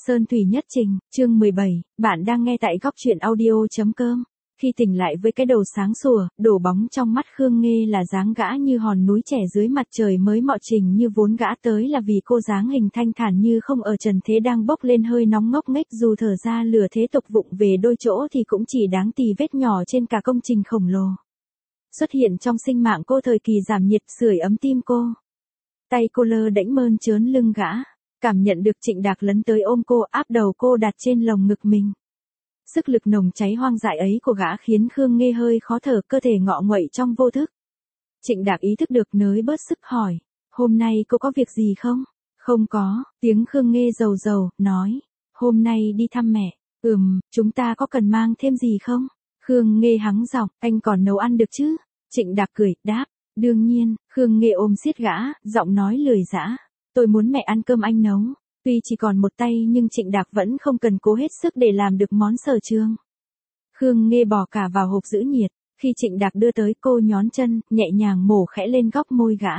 Sơn Thủy Nhất Trình, chương 17, bạn đang nghe tại góc truyện audio.com. Khi tỉnh lại với cái đầu sáng sủa, đổ bóng trong mắt Khương Nghê là dáng gã như hòn núi trẻ dưới mặt trời mới mọ Trình như vốn gã tới là vì cô dáng hình thanh thản như không ở trần thế đang bốc lên hơi nóng ngốc nghếch dù thở ra lửa thế tục vụng về đôi chỗ thì cũng chỉ đáng tì vết nhỏ trên cả công trình khổng lồ. Xuất hiện trong sinh mạng cô thời kỳ giảm nhiệt sưởi ấm tim cô. Tay cô lơ đễnh mơn trớn lưng gã. Cảm nhận được Trịnh Đạc lấn tới ôm cô áp đầu cô đặt trên lồng ngực mình. Sức lực nồng cháy hoang dại ấy của gã khiến Khương Nghê hơi khó thở cơ thể ngọ nguậy trong vô thức. Trịnh Đạc ý thức được nới bớt sức hỏi. Hôm nay cô có việc gì không? Không có, tiếng Khương Nghê rầu rầu, nói. Hôm nay đi thăm mẹ. Chúng ta có cần mang thêm gì không? Khương Nghê hắng giọng, anh còn nấu ăn được chứ? Trịnh Đạc cười, đáp. Đương nhiên, Khương Nghê ôm siết gã, giọng nói lười dã. Tôi muốn mẹ ăn cơm anh nấu. Tuy chỉ còn một tay nhưng Trịnh Đạc vẫn không cần cố hết sức để làm được món sở trường. Khương Nghê bỏ cả vào hộp giữ nhiệt. Khi Trịnh Đạc đưa tới cô nhón chân, nhẹ nhàng mổ khẽ lên góc môi gã.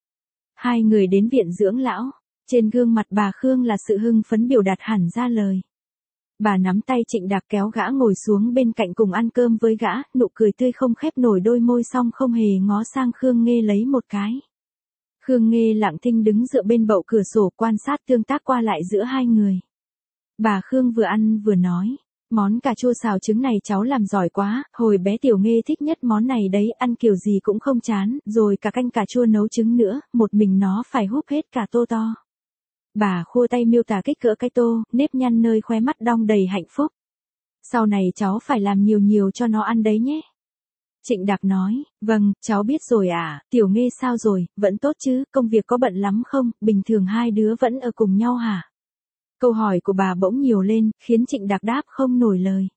Hai người đến viện dưỡng lão. Trên gương mặt bà Khương là sự hưng phấn biểu đạt hẳn ra lời. Bà nắm tay Trịnh Đạc kéo gã ngồi xuống bên cạnh cùng ăn cơm với gã, nụ cười tươi không khép nổi đôi môi xong không hề ngó sang Khương Nghê lấy một cái. Khương Nghê lặng thinh đứng dựa bên bậu cửa sổ quan sát tương tác qua lại giữa hai người. Bà Khương vừa ăn vừa nói, món cà chua xào trứng này cháu làm giỏi quá, hồi bé Tiểu Nghê thích nhất món này đấy, ăn kiểu gì cũng không chán, rồi cả canh cà chua nấu trứng nữa, một mình nó phải húp hết cả tô to. Bà khua tay miêu tả kích cỡ cái tô, nếp nhăn nơi khóe mắt đong đầy hạnh phúc. Sau này cháu phải làm nhiều nhiều cho nó ăn đấy nhé. Trịnh Đạc nói, vâng, cháu biết rồi à, Tiểu Nghê sao rồi, vẫn tốt chứ, công việc có bận lắm không, bình thường hai đứa vẫn ở cùng nhau hả? Câu hỏi của bà bỗng nhiều lên, khiến Trịnh Đạc đáp không nổi lời.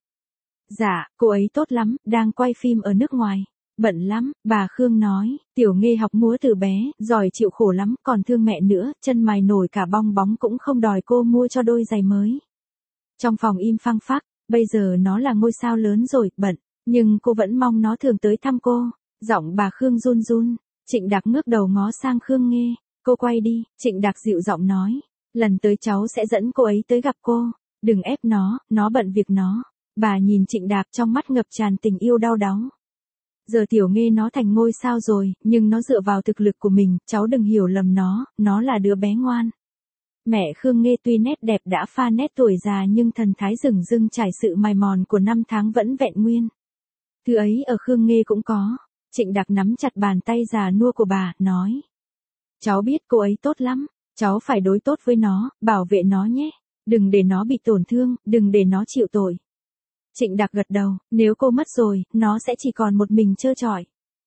Dạ, cô ấy tốt lắm, đang quay phim ở nước ngoài. Bận lắm, bà Khương nói, Tiểu Nghê học múa từ bé, giỏi chịu khổ lắm, còn thương mẹ nữa, chân mài nổi cả bong bóng cũng không đòi cô mua cho đôi giày mới. Trong phòng im phăng phắc, bây giờ nó là ngôi sao lớn rồi, bận. Nhưng cô vẫn mong nó thường tới thăm cô. Giọng bà Khương run run. Trịnh Đạc ngước đầu ngó sang Khương Nghê. Cô quay đi. Trịnh Đạc dịu giọng nói. Lần tới cháu sẽ dẫn cô ấy tới gặp cô. Đừng ép nó bận việc nó. Bà nhìn Trịnh Đạc trong mắt ngập tràn tình yêu đau đáu. Giờ Tiểu Nghê nó thành ngôi sao rồi, nhưng nó dựa vào thực lực của mình, cháu đừng hiểu lầm nó là đứa bé ngoan. Mẹ Khương Nghê tuy nét đẹp đã pha nét tuổi già nhưng thần thái rừng rưng trải sự mài mòn của năm tháng vẫn vẹn nguyên. Thứ ấy ở Khương Nghê cũng có. Trịnh Đạc nắm chặt bàn tay già nua của bà, nói. Cháu biết cô ấy tốt lắm, cháu phải đối tốt với nó, bảo vệ nó nhé. Đừng để nó bị tổn thương, đừng để nó chịu tội. Trịnh Đạc gật đầu, nếu cô mất rồi, nó sẽ chỉ còn một mình trơ trọi.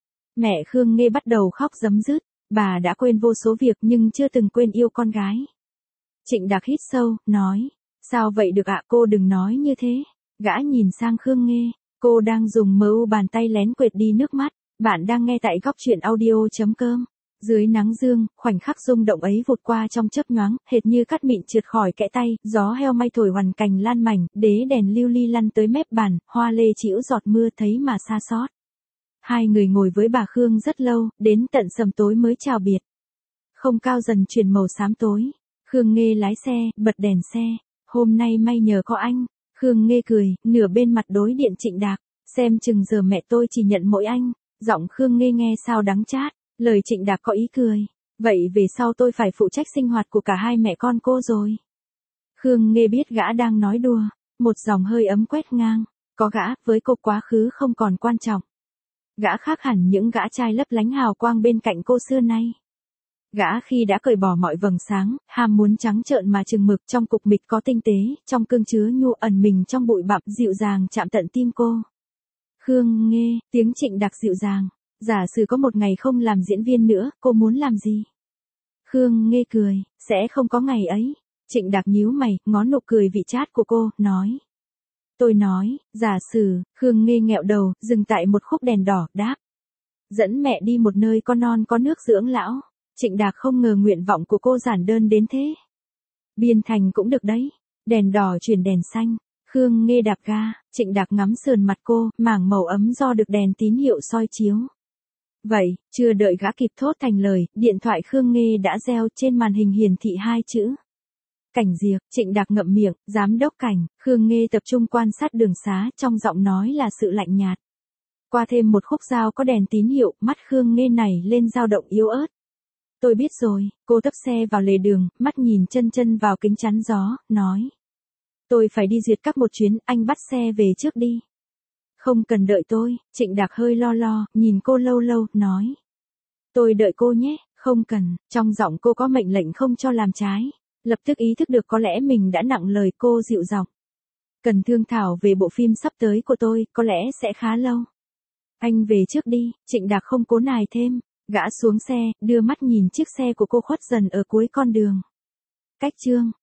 Mẹ Khương Nghê bắt đầu khóc rấm rứt, bà đã quên vô số việc nhưng chưa từng quên yêu con gái. Trịnh Đạc hít sâu, nói. Sao vậy được ạ, cô đừng nói như thế. Gã nhìn sang Khương Nghê. Cô đang dùng bàn tay lén quệt đi nước mắt. Bạn đang nghe tại góc truyện audio.com. Dưới nắng dương, khoảnh khắc rung động ấy vụt qua trong chớp nhoáng, hệt như cát mịn trượt khỏi kẽ tay, gió heo may thổi hoàn cành lan mảnh, đế đèn lưu ly lăn tới mép bàn, hoa lê chĩu giọt mưa thấy mà xa xót. Hai người ngồi với bà Khương rất lâu, đến tận sầm tối mới chào biệt. Không cao dần chuyển màu xám tối. Khương Nghê lái xe, bật đèn xe. Hôm nay may nhờ có anh. Khương Nghê cười, nửa bên mặt đối điện Trịnh Đạc. Xem chừng giờ mẹ tôi chỉ nhận mỗi anh. Giọng Khương Nghê nghe sao đắng chát. Lời Trịnh Đạc có ý cười. Vậy về sau tôi phải phụ trách sinh hoạt của cả hai mẹ con cô rồi. Khương Nghê biết gã đang nói đùa. Một dòng hơi ấm quét ngang. Có gã, với cô quá khứ không còn quan trọng. Gã khác hẳn những gã trai lấp lánh hào quang bên cạnh cô xưa nay. Gã khi đã cởi bỏ mọi vầng sáng, ham muốn trắng trợn mà chừng mực trong cục mịch có tinh tế, trong cương chứa nhu ẩn mình trong bụi bặm dịu dàng chạm tận tim cô. Khương Nghê, tiếng Trịnh Đạc dịu dàng. Giả sử có một ngày không làm diễn viên nữa, cô muốn làm gì? Khương Nghê cười, sẽ không có ngày ấy. Trịnh Đạc nhíu mày, ngó nụ cười vị chát của cô, nói. Tôi nói, giả sử, Khương Nghê nghẹo đầu, dừng tại một khúc đèn đỏ, đáp. Dẫn mẹ đi một nơi có non có nước dưỡng lão. Trịnh Đạc không ngờ nguyện vọng của cô giản đơn đến thế. Biên Thành cũng được đấy. Đèn đỏ chuyển đèn xanh. Khương Nghê đạp ga, Trịnh Đạc ngắm sườn mặt cô, mảng màu ấm do được đèn tín hiệu soi chiếu. Vậy, chưa đợi gã kịp thốt thành lời, điện thoại Khương Nghê đã reo trên màn hình hiển thị hai chữ. Cảnh Diệp, Trịnh Đạc ngậm miệng, giám đốc Cảnh, Khương Nghê tập trung quan sát đường xá, trong giọng nói là sự lạnh nhạt. Qua thêm một khúc dao có đèn tín hiệu, mắt Khương Nghê này lên dao động yếu ớt. Tôi biết rồi, cô tấp xe vào lề đường, mắt nhìn chân chân vào kính chắn gió, nói. Tôi phải đi duyệt các một chuyến, anh bắt xe về trước đi. Không cần đợi tôi, Trịnh Đạc hơi lo, nhìn cô lâu lâu, nói. Tôi đợi cô nhé, không cần, trong giọng cô có mệnh lệnh không cho làm trái. Lập tức ý thức được có lẽ mình đã nặng lời, cô dịu giọng. Cần thương thảo về bộ phim sắp tới của tôi, có lẽ sẽ khá lâu. Anh về trước đi, Trịnh Đạc không cố nài thêm, gã xuống xe, đưa mắt nhìn chiếc xe của cô khuất dần ở cuối con đường. Cách chương